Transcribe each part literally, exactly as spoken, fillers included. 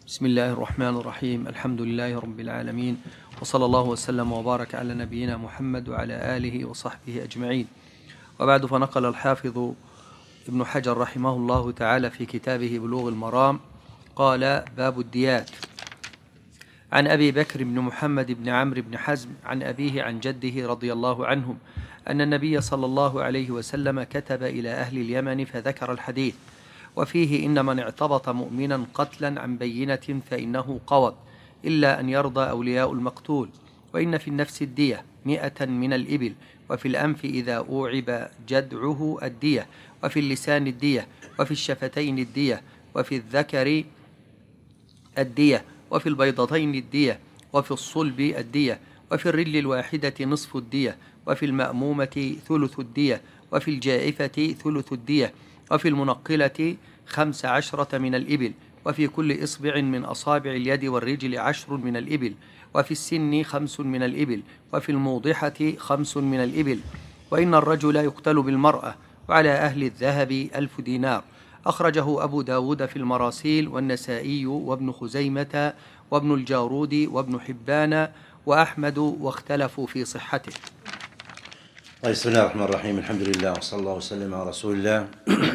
بسم الله الرحمن الرحيم. الحمد لله رب العالمين، وصلى الله وسلم وبارك على نبينا محمد وعلى آله وصحبه أجمعين. وبعد، فنقل الحافظ ابن حجر رحمه الله تعالى في كتابه بلوغ المرام قال: باب الديات. عن أبي بكر بن محمد بن عمرو بن حزم عن أبيه عن جده رضي الله عنهم أن النبي صلى الله عليه وسلم كتب إلى أهل اليمن فذكر الحديث، وفيه: إن من اعتبط مؤمنا قتلا عن بينة فإنه قوض، إلا أن يرضى أولياء المقتول. وإن في النفس الدية مئة من الإبل، وفي الأنف إذا أوعب جدعه الدية، وفي اللسان الدية، وفي الشفتين الدية، وفي الذكر الدية، وفي البيضتين الدية، وفي الصلب الدية، وفي الرجل الواحدة نصف الدية، وفي المأمومة ثلث الدية، وفي الجائفة ثلث الدية، وفي المنقلة خمس عشرة من الإبل، وفي كل إصبع من أصابع اليد والرجل عشر من الإبل، وفي السن خمس من الإبل، وفي الموضحة خمس من الإبل. وإن الرجل يقتل بالمرأة، وعلى أهل الذهب ألف دينار. أخرجه أبو داود في المراسيل، والنسائي، وابن خزيمة، وابن الجارود، وابن حبان، وأحمد، واختلفوا في صحته. بسم الله الرحمن الرحيم. الحمد لله، وصلى الله وسلم على رسول الله.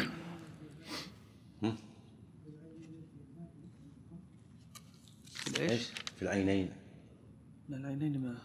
ايش؟ في العينين. لا، العينين ما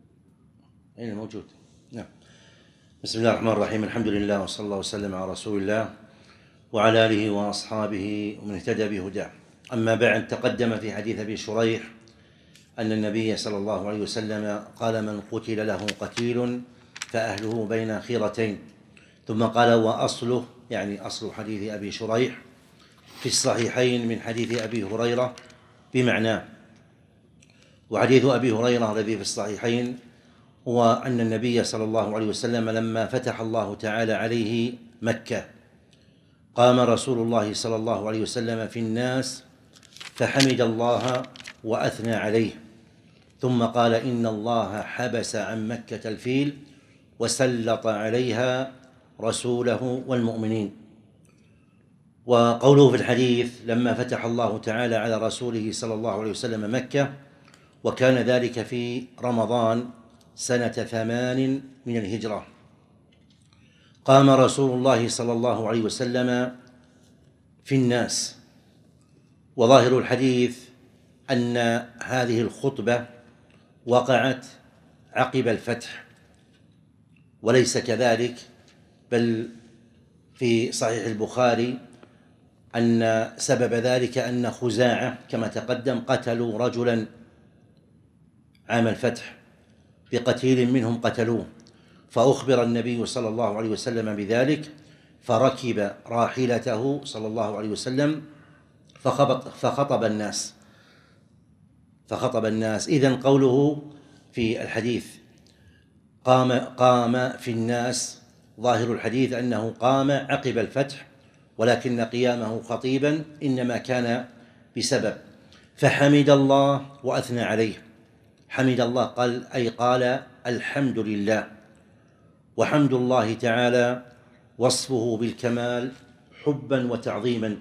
أين موجود؟ نعم. بسم الله الرحمن الرحيم. الحمد لله، وصلى الله وسلم على رسول الله وعلى آله وأصحابه ومن اهتدى بهداه. أما بعد، تقدم في حديث أبي شريح أن النبي صلى الله عليه وسلم قال: من قتل له قتيل فأهله بين خيرتين. ثم قال: وأصله، يعني أصل حديث أبي شريح، في الصحيحين من حديث أبي هريرة بمعناه. وحديث أبي هريرة الذي في الصحيحين هو أن النبي صلى الله عليه وسلم لما فتح الله تعالى عليه مكة قام رسول الله صلى الله عليه وسلم في الناس فحمد الله وأثنى عليه، ثم قال: إن الله حبس عن مكة الفيل وسلط عليها رسوله والمؤمنين. وقوله في الحديث: لما فتح الله تعالى على رسوله صلى الله عليه وسلم مكة، وكان ذلك في رمضان سنة ثمان من الهجرة. قام رسول الله صلى الله عليه وسلم في الناس. وظاهر الحديث أن هذه الخطبة وقعت عقب الفتح، وليس كذلك، بل في صحيح البخاري أن سبب ذلك أن خزاعة كما تقدم قتلوا رجلا عام الفتح بقتيل منهم قتلوه، فأخبر النبي صلى الله عليه وسلم بذلك، فركب راحلته صلى الله عليه وسلم فخطب, فخطب الناس فخطب الناس إذن قوله في الحديث قام قام في الناس، ظاهر الحديث أنه قام عقب الفتح، ولكن قيامه خطيبا إنما كان بسبب. فحمد الله وأثنى عليه. حمد الله قال أي قال الحمد لله. وحمد الله تعالى وصفه بالكمال حبا وتعظيما،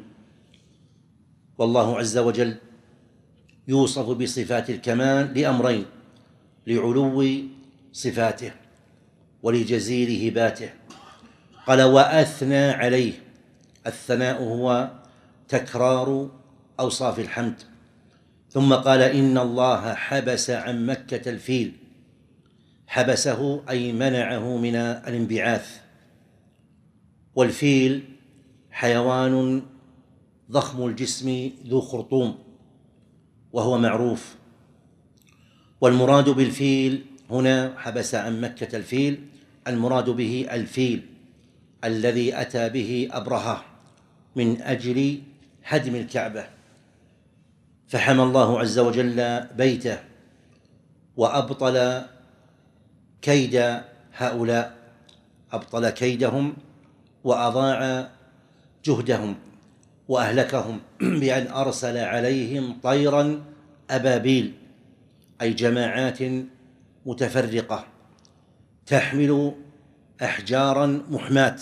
والله عز وجل يوصف بصفات الكمال لأمرين: لعلو صفاته ولجزيل هباته. قال: وأثنى عليه. الثناء هو تكرار أوصاف الحمد. ثم قال: إن الله حبس عن مكة الفيل. حبسه أي منعه من الانبعاث. والفيل حيوان ضخم الجسم ذو خرطوم، وهو معروف. والمراد بالفيل هنا حبس عن مكة الفيل، المراد به الفيل الذي أتى به أبرهة من أجل هدم الكعبة، فحمى الله عز وجل بيته وأبطل كيد هؤلاء، أبطل كيدهم وأضاع جهدهم وأهلكهم بأن أرسل عليهم طيرا أبابيل، أي جماعات متفرقة تحمل أحجارا محماة،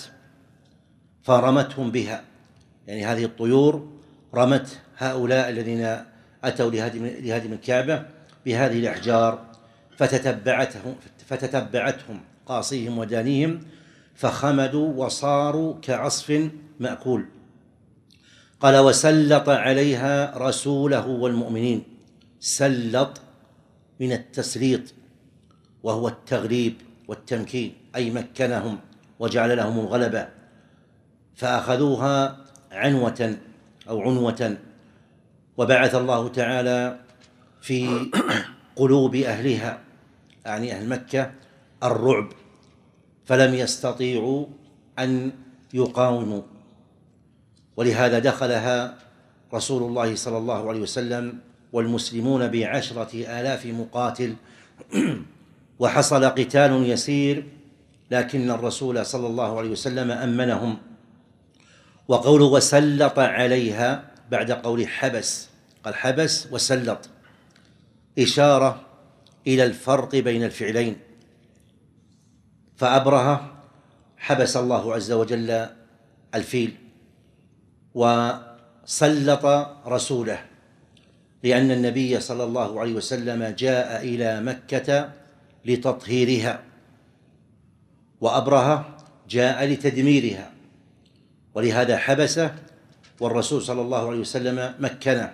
فرمتهم بها. يعني هذه الطيور رمت هؤلاء الذين أتوا لهدم لهدم الكعبة بهذه الأحجار فتتبعتهم فتتبعتهم قاصيهم ودانيهم فخمدوا وصاروا كعصف مأكول. قال وسلط عليها رسوله والمؤمنين. سلط من التسليط وهو التغليب والتمكين، أي مكنهم وجعل لهم الغلبة، فأخذوها عنوة أو عنوة. وبعث الله تعالى في قلوب أهلها، يعني أهل مكة، الرعب، فلم يستطيعوا أن يقاوموا، ولهذا دخلها رسول الله صلى الله عليه وسلم والمسلمون بعشرة آلاف مقاتل، وحصل قتال يسير، لكن الرسول صلى الله عليه وسلم أمنهم. وقوله وسلط عليها بعد قول حبس، قال حبس وسلط، إشارة إلى الفرق بين الفعلين. فأبرهة حبس الله عز وجل الفيل، وسلط رسوله، لأن النبي صلى الله عليه وسلم جاء إلى مكة لتطهيرها، وأبرهة جاء لتدميرها، ولهذا حبسه والرسول صلى الله عليه وسلم مكنه.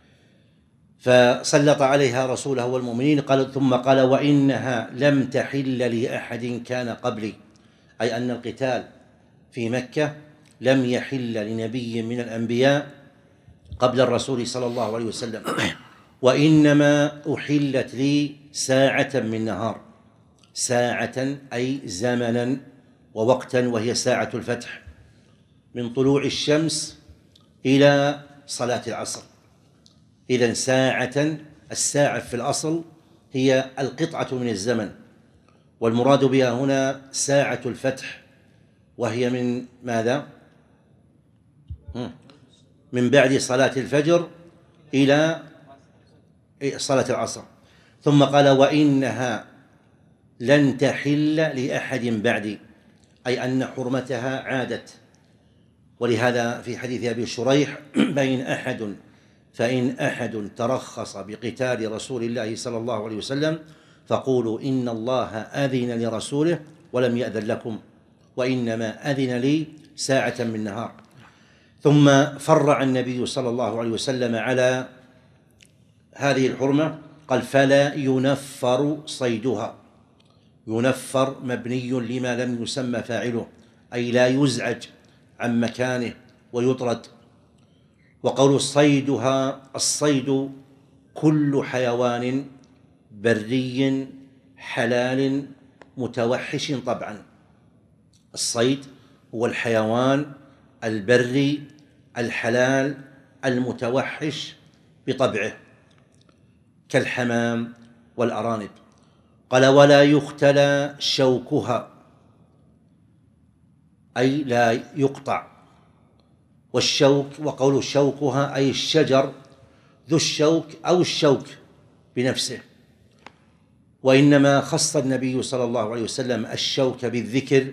فسلط عليها رسوله والمؤمنين. قال ثم قال وإنها لم تحل لأحد كان قبلي، أي أن القتال في مكة لم يحل لنبي من الأنبياء قبل الرسول صلى الله عليه وسلم، وإنما أحلت لي ساعة من نهار، ساعة أي زمنا ووقتا، وهي ساعة الفتح، من طلوع الشمس إلى صلاة العصر. إذن ساعة، الساعة في الأصل هي القطعة من الزمن، والمراد بها هنا ساعة الفتح، وهي من ماذا؟ من بعد صلاة الفجر إلى صلاة العصر. ثم قال وإنها لن تحل لأحد بعدي، أي أن حرمتها عادت. ولهذا في حديث أبي شريح بين أحد فإن أحد ترخص بقتال رسول الله صلى الله عليه وسلم فقولوا إن الله أذن لرسوله ولم يأذن لكم، وإنما أذن لي ساعة من نهار. ثم فرع النبي صلى الله عليه وسلم على هذه الحرمة، قال فلا ينفر صيدها. ينفر مبني لما لم يسمى فاعله، أي لا يزعج عن مكانه ويطرد. وقول صيدها، الصيد كل حيوان بري حلال متوحش طبعا. الصيد هو الحيوان البري الحلال المتوحش بطبعه كالحمام والأرانب. قال ولا يختلى شوكها، أي لا يقطع. والشوك، وقول شوكها أي الشجر ذو الشوك أو الشوك بنفسه. وإنما خص النبي صلى الله عليه وسلم الشوك بالذكر،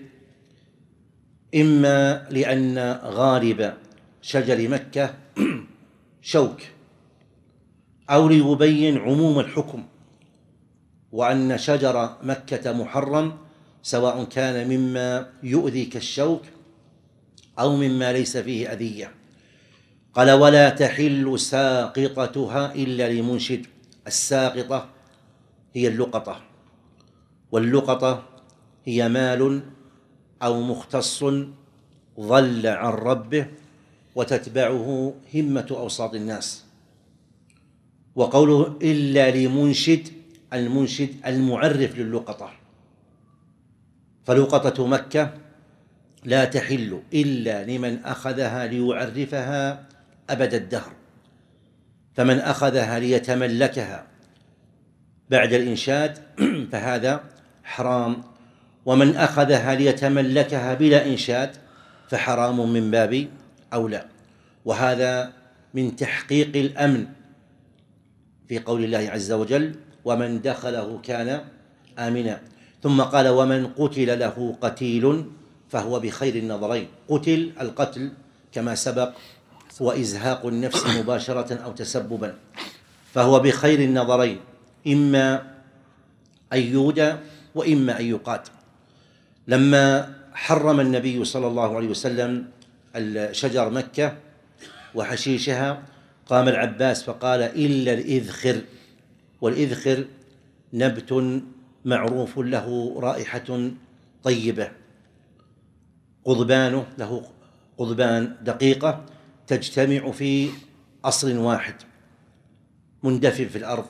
إما لأن غالب شجر مكة شوك، أو ليبين عموم الحكم، وأن شجر مكة محرم سواء كان مما يؤذي كالشوك أو مما ليس فيه أذية. قال ولا تحل ساقطتها إلا لمنشد. الساقطة هي اللقطة، واللقطة هي مال أو مختص ضل عن ربه وتتبعه همة أوساط الناس. وقوله إلا لمنشد، المنشد المعرف للقطة. فلقطة مكة لا تحل إلا لمن أخذها ليعرفها أبد الدهر، فمن أخذها ليتملكها بعد الإنشاد فهذا حرام، ومن أخذها ليتملكها بلا إنشاد فحرام من باب أولى. وهذا من تحقيق الأمن في قول الله عز وجل ومن دخله كان آمنا. ثم قال ومن قتل له قتيل فهو بخير النظرين. قتل، القتل كما سبق هو إزهاق النفس مباشرة أو تسببا، فهو بخير النظرين، إما أن يودى وإما أن يقات. لما حرم النبي صلى الله عليه وسلم شجر مكة وحشيشها قام العباس فقال إلا الإذخر، والإذخر نبت معروف له رائحة طيبة، قضبانه له قضبان دقيقة تجتمع في أصل واحد مندفن في الأرض.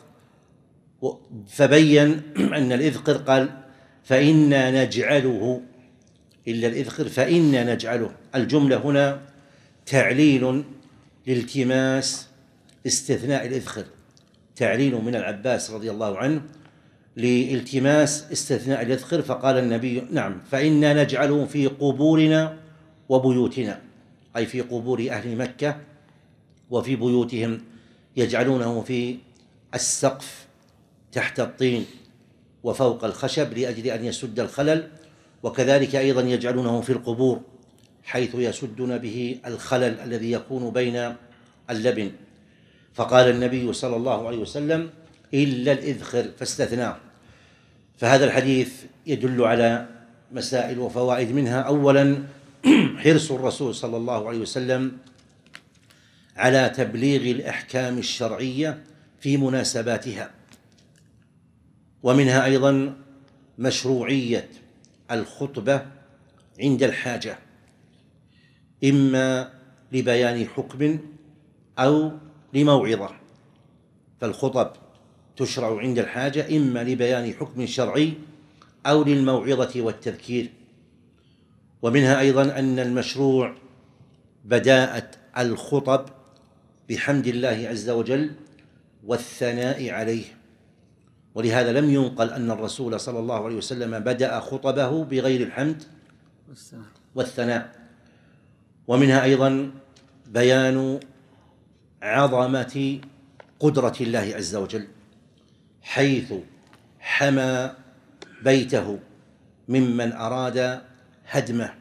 فبين أن الإذخر قال فإنا نجعله، إلا الإذخر فإنا نجعله. الجملة هنا تعليل لالتماس استثناء الإذخر، تعليل من العباس رضي الله عنه لالتماس استثناء الإذخر، فقال النبي نعم فإنا نجعله في قبورنا وبيوتنا، أي في قبور أهل مكة وفي بيوتهم، يجعلونه في السقف تحت الطين وفوق الخشب لأجل أن يسد الخلل، وكذلك أيضا يجعلونه في القبور حيث يسدون به الخلل الذي يكون بين اللبن. فقال النبي صلى الله عليه وسلم إلا الإذخر فاستثناه. فهذا الحديث يدل على مسائل وفوائد، منها أولا حرص الرسول صلى الله عليه وسلم على تبليغ الأحكام الشرعية في مناسباتها، ومنها أيضا مشروعية الخطبة عند الحاجة، إما لبيان حكم أو لموعظة، فالخطب تشرع عند الحاجة إما لبيان حكم شرعي أو للموعظة والتذكير. ومنها أيضا أن المشروع بداءة الخطب بحمد الله عز وجل والثناء عليه، ولهذا لم ينقل أن الرسول صلى الله عليه وسلم بدأ خطبه بغير الحمد والثناء. ومنها أيضا بيان عظمة قدرة الله عز وجل، حيث حمى بيته ممن أراد هدمه،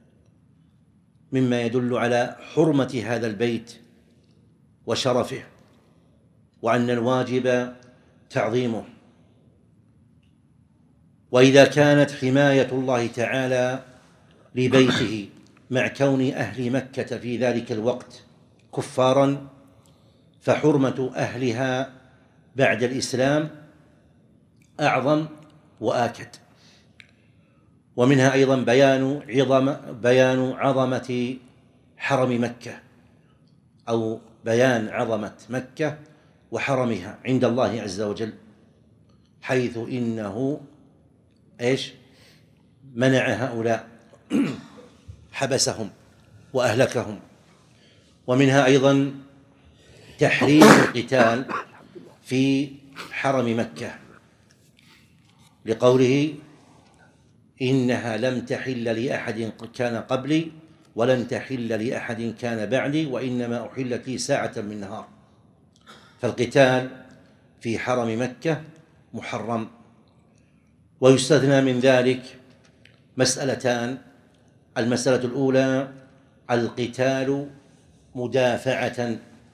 مما يدل على حرمة هذا البيت وشرفه، وأن الواجب تعظيمه. وإذا كانت حماية الله تعالى لبيته مع كون أهل مكة في ذلك الوقت كفارا، فحرمة أهلها بعد الإسلام أعظم وآكد. ومنها أيضا بيان عظم بيان عظمة حرم مكة، أو بيان عظمة مكة وحرمها عند الله عز وجل، حيث إنه إيش منع هؤلاء حبسهم وأهلكهم. ومنها أيضا تحريم القتال في حرم مكة، لقوله إنها لم تحل لأحد كان قبلي ولن تحل لأحد كان بعدي وإنما أحلت لي ساعة من نهار. فالقتال في حرم مكة محرم. ويستثنى من ذلك مسألتان: المسألة الأولى القتال مدافعة،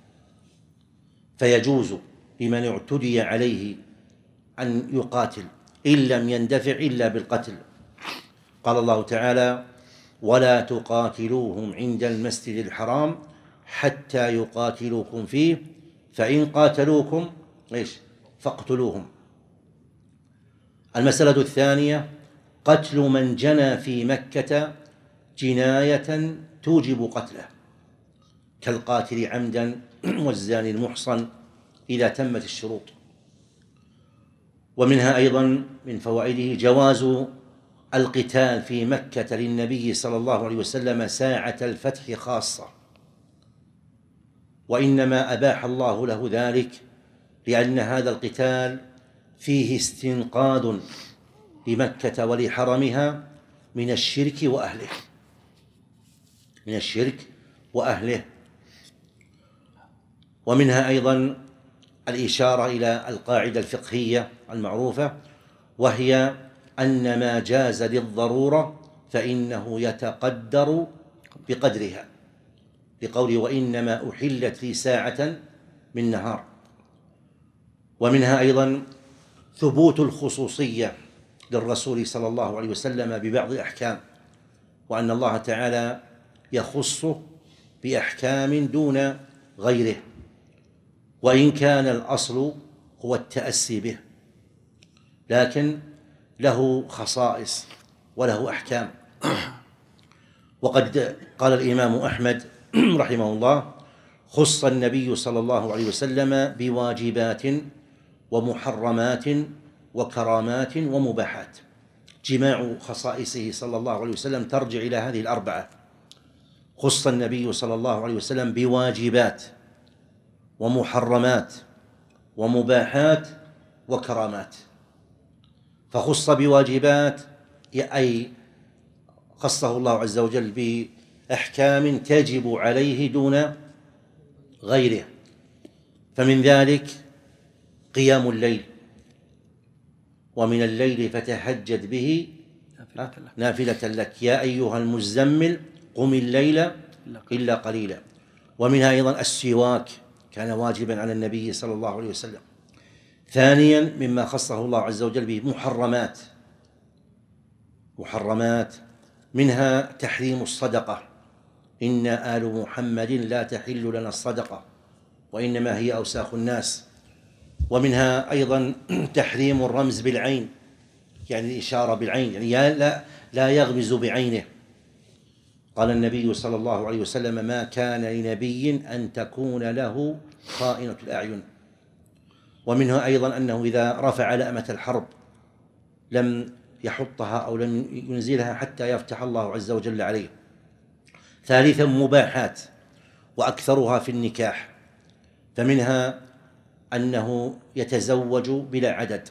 فيجوز لمن اعتدي عليه أن يقاتل إن لم يندفع إلا بالقتل. قال الله تعالى: ولا تقاتلوهم عند المسجد الحرام حتى يقاتلوكم فيه فإن قاتلوكم إيش فاقتلوهم. المسألة الثانية قتل من جنى في مكة جناية توجب قتله، كالقاتل عمدا والزاني المحصن إذا تمت الشروط. ومنها أيضا من فوائده جواز القتال في مكة للنبي صلى الله عليه وسلم ساعة الفتح خاصة، وإنما أباح الله له ذلك لأن هذا القتال فيه استنقاذ لمكة ولحرمها من الشرك وأهله من الشرك وأهله. ومنها أيضا الإشارة إلى القاعدة الفقهية المعروفة، وهي أن ما جاز للضرورة فإنه يتقدر بقدرها، لقوله: وإنما أحلت لي ساعة من نهار. ومنها أيضا ثبوت الخصوصية للرسول صلى الله عليه وسلم ببعض الأحكام، وأن الله تعالى يخصه بأحكام دون غيره، وإن كان الأصل هو التأسي به، لكن له خصائص وله أحكام. وقد قال الإمام أحمد رحمه الله: خص النبي صلى الله عليه وسلم بواجبات ومحرمات وكرامات ومباحات. جماع خصائصه صلى الله عليه وسلم ترجع إلى هذه الأربعة: خص النبي صلى الله عليه وسلم بواجبات ومحرمات ومباحات وكرامات. فخص بواجبات أي خصه الله عز وجل بأحكام تجب عليه دون غيره، فمن ذلك قيام الليل، ومن الليل فتهجد به نافلة لك يا أيها المزمل قم الليل إلا قليلا. ومنها أيضا السواك، كان واجبا على النبي صلى الله عليه وسلم. ثانيا مما خصه الله عز وجل به محرمات محرمات منها تحريم الصدقة: إنا آل محمد لا تحل لنا الصدقة وإنما هي أوساخ الناس. ومنها أيضا تحريم الرمز بالعين، يعني الإشارة بالعين، يعني لا, لا يغمز بعينه. قال النبي صلى الله عليه وسلم: ما كان لنبي أن تكون له خائنة الأعين. ومنها أيضا أنه إذا رفع لأمة الحرب لم يحطها أو لم ينزلها حتى يفتح الله عز وجل عليه. ثالثا مباحات، وأكثرها في النكاح، فمنها أنه يتزوج بلا عدد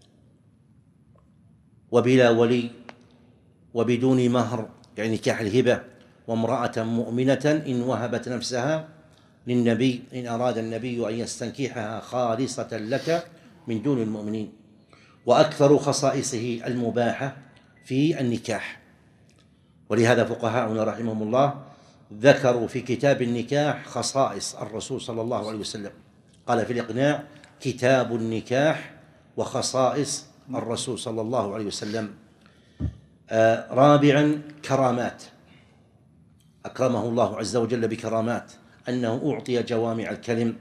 وبلا ولي وبدون مهر، يعني نكاح الهبة، وامرأة مؤمنة إن وهبت نفسها للنبي إن أراد النبي أن يستنكحها خالصة لك من دون المؤمنين. وأكثر خصائصه المباحة في النكاح، ولهذا فقهاؤنا رحمهم الله ذكروا في كتاب النكاح خصائص الرسول صلى الله عليه وسلم. قال في الإقناع: كتاب النكاح وخصائص الرسول صلى الله عليه وسلم. آه رابعا كرامات، أكرمه الله عز وجل بكرامات، أنه أعطي جوامع الكلم،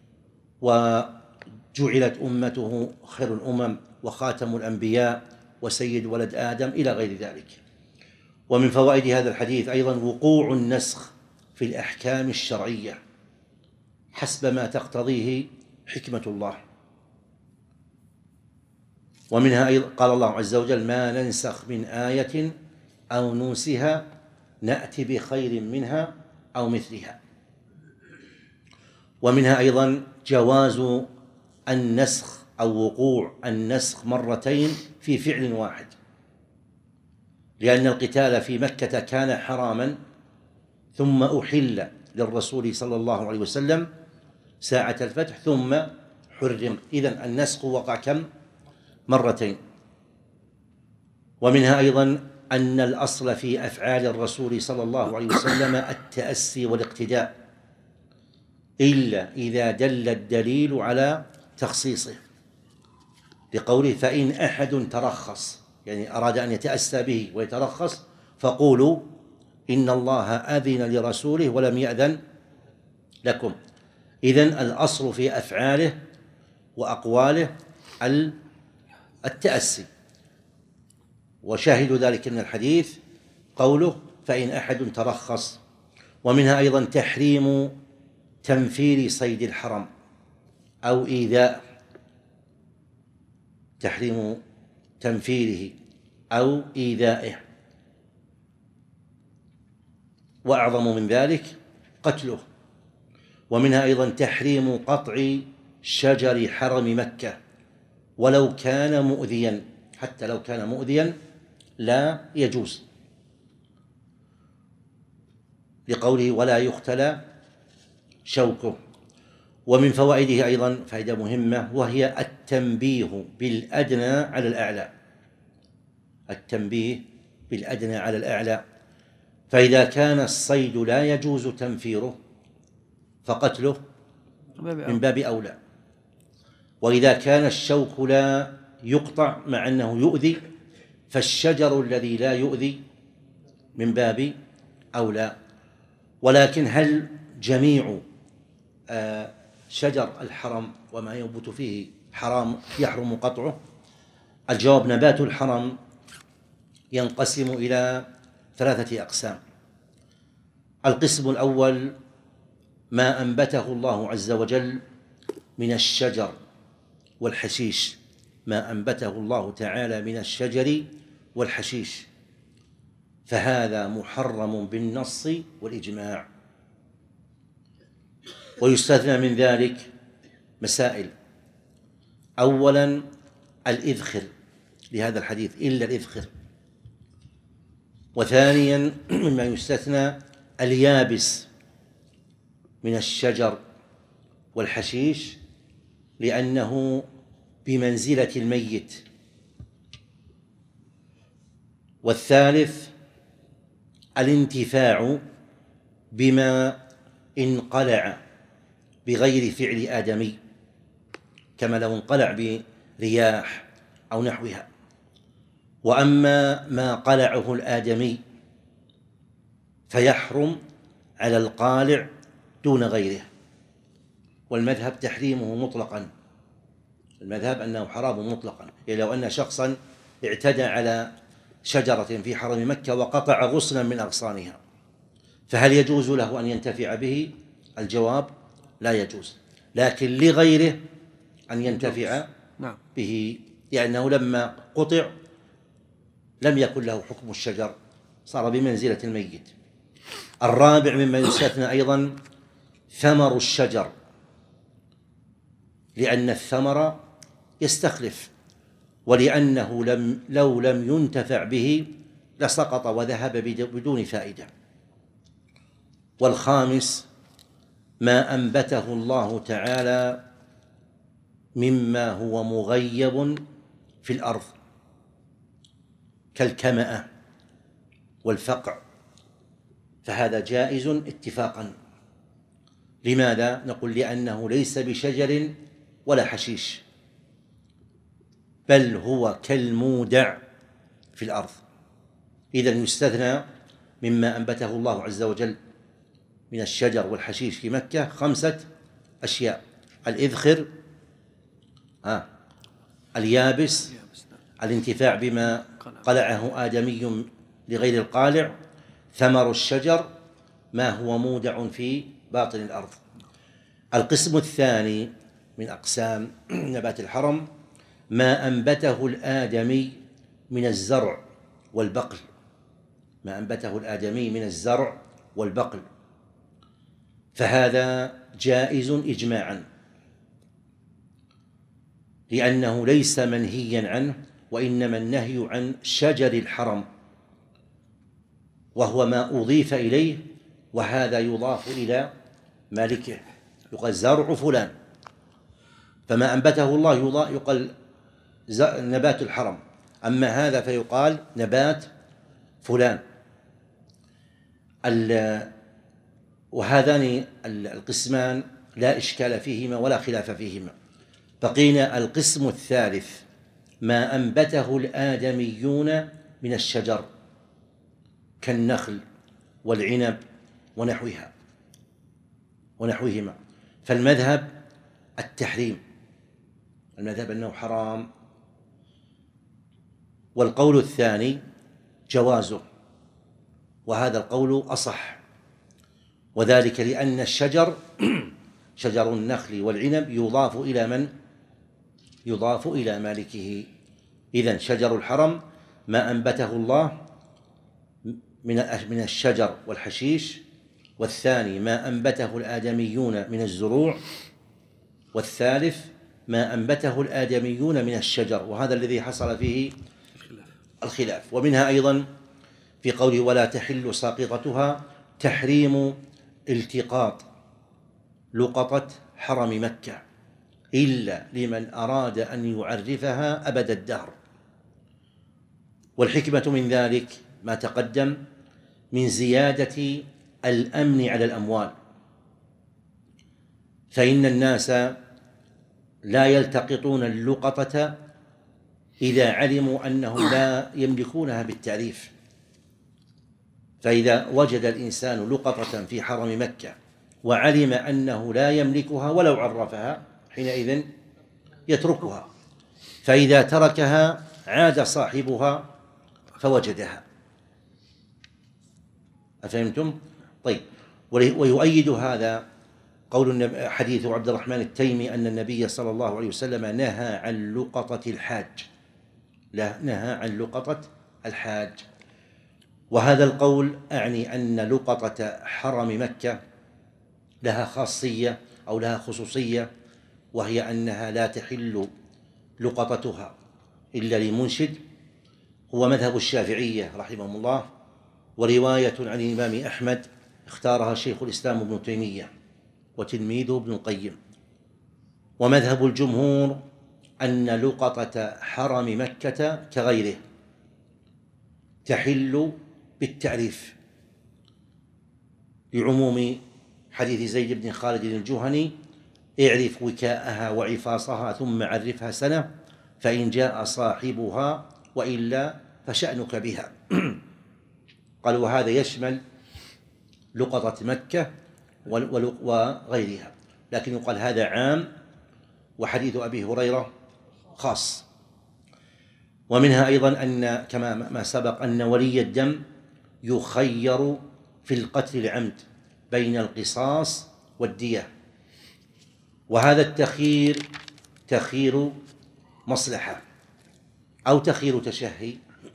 وجعلت أمته خير الأمم وخاتم الأنبياء وسيد ولد آدم إلى غير ذلك. ومن فوائد هذا الحديث أيضا وقوع النسخ في الأحكام الشرعية حسب ما تقتضيه حكمة الله. ومنها أيضا قال الله عز وجل: ما ننسخ من آية أو ننسها نأتي بخير منها أو مثلها. ومنها أيضا جواز النسخ أو وقوع النسخ مرتين في فعل واحد، لأن القتال في مكة كان حراما ثم أحل للرسول صلى الله عليه وسلم ساعة الفتح ثم حرم، إذن النسخ وقع كم؟ مرتين. ومنها أيضا أن الأصل في أفعال الرسول صلى الله عليه وسلم التأسي والاقتداء، إلا إذا دل الدليل على تخصيصه، لقوله: فإن أحد ترخص، يعني أراد أن يتأسى به ويترخص، فقولوا إن الله أذن لرسوله ولم يأذن لكم. إذن الأصل في أفعاله وأقواله التأسي، وشاهد ذلك من الحديث قوله: فإن أحد ترخص. ومنها أيضا تحريم تنفير صيد الحرم أو إيذاء، تحريم تنفيره أو إيذائه. وأعظم من ذلك قتله. ومنها أيضا تحريم قطع شجر حرم مكة ولو كان مؤذيا، حتى لو كان مؤذيا لا يجوز، لقوله: ولا يختلى شوكه. ومن فوائده أيضا فائدة مهمة، وهي التنبيه بالأدنى على الأعلى، التنبيه بالأدنى على الأعلى. فإذا كان الصيد لا يجوز تنفيره فقتله من باب أولى. وإذا كان الشوك لا يقطع مع أنه يؤذي فالشجر الذي لا يؤذي من باب أولى. ولكن هل جميع شجر الحرم وما ينبت فيه حرام يحرم قطعه؟ الجواب: نبات الحرم ينقسم إلى ثلاثة أقسام. القسم الأول ما أنبته الله عز وجل من الشجر والحشيش، ما أنبته الله تعالى من الشجر والحشيش، فهذا محرم بالنص والإجماع. ويستثنى من ذلك مسائل: أولا الإذخر لهذا الحديث إلا الإذخر، وثانيا مما يستثنى اليابس من الشجر والحشيش لأنه بمنزلة الميت، والثالث الانتفاع بما انقلع بغير فعل آدمي كما لو انقلع برياح أو نحوها. وأما ما قلعه الآدمي فيحرم على القالع دون غيره، والمذهب تحريمه مطلقا، المذهب أنه حرام مطلقا. يعني لو أن شخصا اعتدى على شجرة في حرم مكة وقطع غصنا من أغصانها فهل يجوز له أن ينتفع به؟ الجواب: لا يجوز، لكن لغيره أن ينتفع به، لأنه لما قطع لم يكن له حكم الشجر، صار بمنزلة الميت. الرابع مما يستثنى أيضا ثمر الشجر، لأن الثمر يستخلف، ولأنه لم لو لم ينتفع به لسقط وذهب بدون فائدة. والخامس ما أنبته الله تعالى مما هو مغيب في الأرض كالكمأة والفقع، فهذا جائز اتفاقا. لماذا؟ نقول: لأنه ليس بشجر ولا حشيش، بل هو كالمودع في الأرض. إذن يستثنى مما أنبته الله عز وجل من الشجر والحشيش في مكة خمسة أشياء: الإذخر، آه اليابس، الانتفاع بما قلعه آدمي لغير القالع، ثمر الشجر، ما هو مودع في باطن الأرض. القسم الثاني من أقسام نبات الحرم ما أنبته الآدمي من الزرع والبقل، ما أنبته الآدمي من الزرع والبقل، فهذا جائز إجماعا، لأنه ليس منهيا عنه، وإنما النهي عن شجر الحرم وهو ما أضيف إليه، وهذا يضاف إلى مالكه، يقال زرع فلان، فما أنبته الله يقال نبات الحرم، أما هذا فيقال نبات فلان. وهذان القسمان لا إشكال فيهما ولا خلاف فيهما. بقينا القسم الثالث ما أنبته الآدميون من الشجر كالنخل والعنب ونحوها ونحوهما، فالمذهب التحريم، المذهب أنه حرام. والقول الثاني جوازه، وهذا القول أصح، وذلك لأن الشجر شجر النخل والعنب يضاف إلى من؟ يضاف إلى مالكه. إذن شجر الحرم ما أنبته الله من الشجر والحشيش، والثاني ما أنبته الآدميون من الزروع، والثالث ما أنبته الآدميون من الشجر، وهذا الذي حصل فيه الخلاف. ومنها أيضا في قوله ولا تحل ساقطتها تحريم التقاط لقطة حرم مكة إلا لمن أراد أن يعرفها أبد الدهر. والحكمة من ذلك ما تقدم من زيادة الأمن على الأموال، فإن الناس لا يلتقطون اللقطة إذا علموا أنهم لا يملكونها بالتعريف. فإذا وجد الإنسان لقطة في حرم مكة وعلم أنه لا يملكها ولو عرفها، حينئذ يتركها، فإذا تركها عاد صاحبها فوجدها. أفهمتم؟ طيب. ويؤيد هذا قول حديث عبد الرحمن التيمي أن النبي صلى الله عليه وسلم نهى عن لقطة الحاج، لا نهى عن لقطة الحاج. وهذا القول أعني أن لقطة حرم مكة لها خاصية أو لها خصوصية، وهي أنها لا تحل لقطتها إلا لمنشد، هو مذهب الشافعية رحمهم الله، ورواية عن الإمام أحمد اختارها شيخ الإسلام ابن تيمية وتلميذه ابن القيم. ومذهب الجمهور أن لقطة حرم مكة كغيره تحل بالتعريف، لعموم حديث زيد بن خالد الجهني: اعرف وكاءها وعفاصها ثم عرفها سنة، فإن جاء صاحبها وإلا فشأنك بها. قال وهذا يشمل لقطة مكة وغيرها، لكن يقال هذا عام، وحديث أبي هريرة خاص. ومنها أيضا أن كما ما سبق أن ولي الدم يخير في القتل العمد بين القصاص والدية، وهذا التخيير تخيير مصلحة أو تخيير تشهي،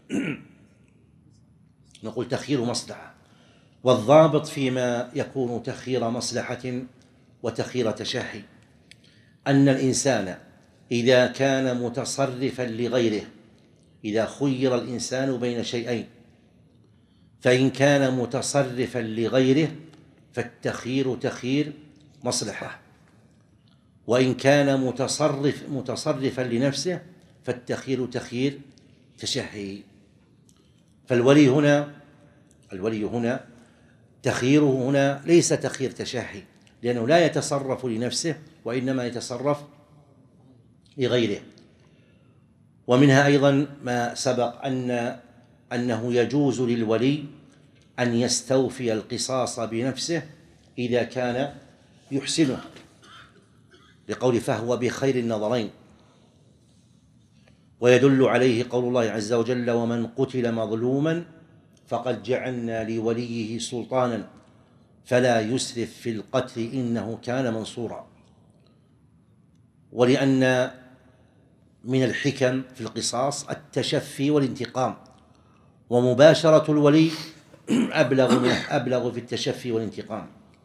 نقول تخيير مصلحة. والضابط فيما يكون تخيير مصلحة وتخيير تشهي أن الإنسان إذا كان متصرفا لغيره، إذا خير الإنسان بين شيئين، فإن كان متصرفا لغيره فالتخيير تخيير مصلحة، وإن كان متصرف متصرفا لنفسه فالتخيير تخيير تشهي. فالولي هنا الولي هنا تخييره هنا ليس تخيير تشهي، لأنه لا يتصرف لنفسه وإنما يتصرف لغيره. ومنها أيضا ما سبق أن أنه يجوز للولي أن يستوفي القصاص بنفسه إذا كان يحسنه، لقول فهو بخير النظرين. ويدل عليه قول الله عز وجل: ومن قتل مظلوما فقد جعلنا لوليه سلطانا فلا يسرف في القتل إنه كان منصورا. ولأن من الحكم في القصاص التشفي والانتقام، ومباشرة الولي أبلغ من أبلغ في التشفي والانتقام.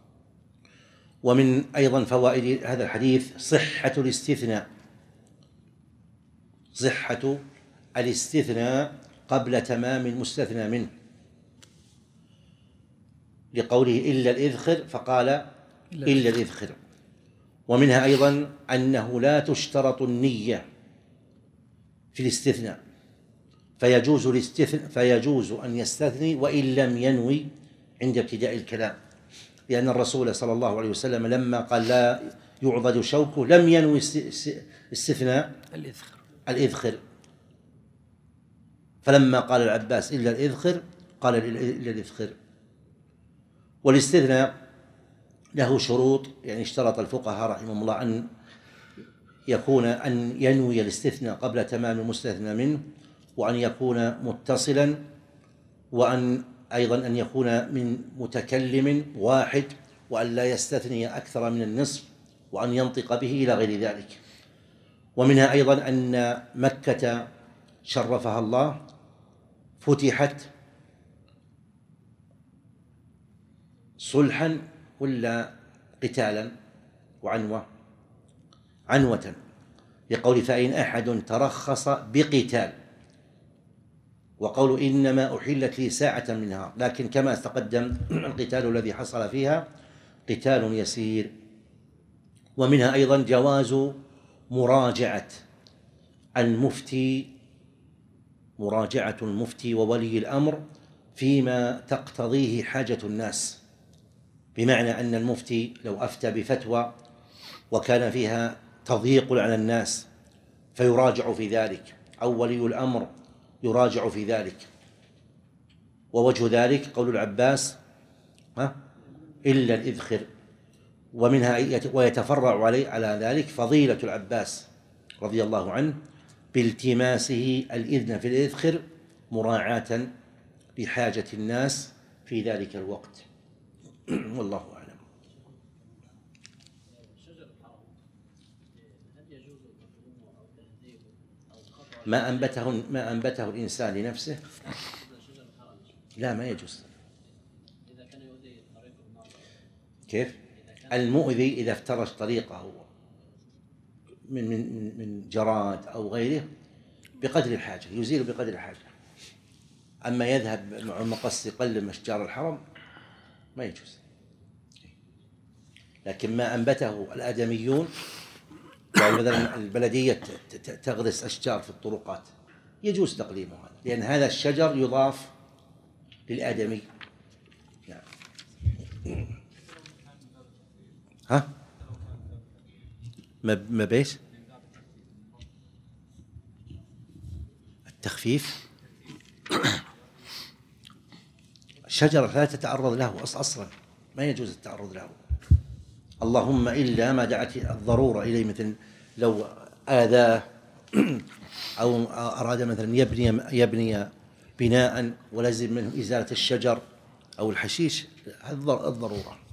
ومن أيضا فوائد هذا الحديث صحة الاستثناء، صحة الاستثناء قبل تمام المستثنى منه، لقوله إلا الإذخر فقال إلا الإذخر. ومنها أيضا أنه لا تشترط النية في الاستثناء، فيجوز الاستثناء فيجوز أن يستثني وإن لم ينوي عند ابتداء الكلام، لأن الرسول صلى الله عليه وسلم لما قال لا يعضد شوكه لم ينوي استثناء الإذخر الإذخر، فلما قال العباس إلا الإذخر قال إلا الإذخر. والاستثناء له شروط، يعني اشترط الفقهاء رحمهم الله أن يكون أن ينوي الاستثناء قبل تمام المستثنى منه، وأن يكون متصلا، وأن أيضا أن يكون من متكلم واحد، وأن لا يستثني أكثر من النصف، وأن ينطق به إلى غير ذلك. ومنها أيضا أن مكة شرفها الله فتحت صلحا ولا قتالا وعنوة عنوة، لقول فإن أحد ترخص بقتال، وقول إنما أحلت لي ساعة من نهار، لكن كما تقدم القتال الذي حصل فيها قتال يسير. ومنها أيضا جواز مراجعة المفتي مراجعة المفتي وولي الأمر فيما تقتضيه حاجة الناس، بمعنى أن المفتي لو أفتى بفتوى وكان فيها تضييق على الناس فيراجع في ذلك، أو ولي الأمر يراجع في ذلك. ووجه ذلك قول العباس ها إلا الإذخر، ومنها ويتفرع عليه على ذلك فضيلة العباس رضي الله عنه بالتماسه الإذن في الإذخر مراعاة لحاجة الناس في ذلك الوقت. والله أعلم. ما أنبته ما أنبته الإنسان لنفسه لا ما يجوز. كيف؟ المؤذي إذا افترش طريقه من من من جراد أو غيره بقدر الحاجة يزيل بقدر الحاجة. أما يذهب مع مقص يقلم أشجار الحرم ما يجوز. لكن ما أنبته الآدميون، يعني مثلا البلدية تغرس أشجار في الطرقات يجوز تقليمه هذا، لأن هذا الشجر يضاف للآدمي. نعم. ها؟ ما ما بيش؟ التخفيف الشجرة لا تتعرض له أصلا، ما يجوز التعرض له، اللهم إلا ما دعت الضرورة إليه، مثل لو آذاه أو أراد مثلا يبني يبني بناء ولزم منه إزالة الشجر أو الحشيش، هذا الضرورة.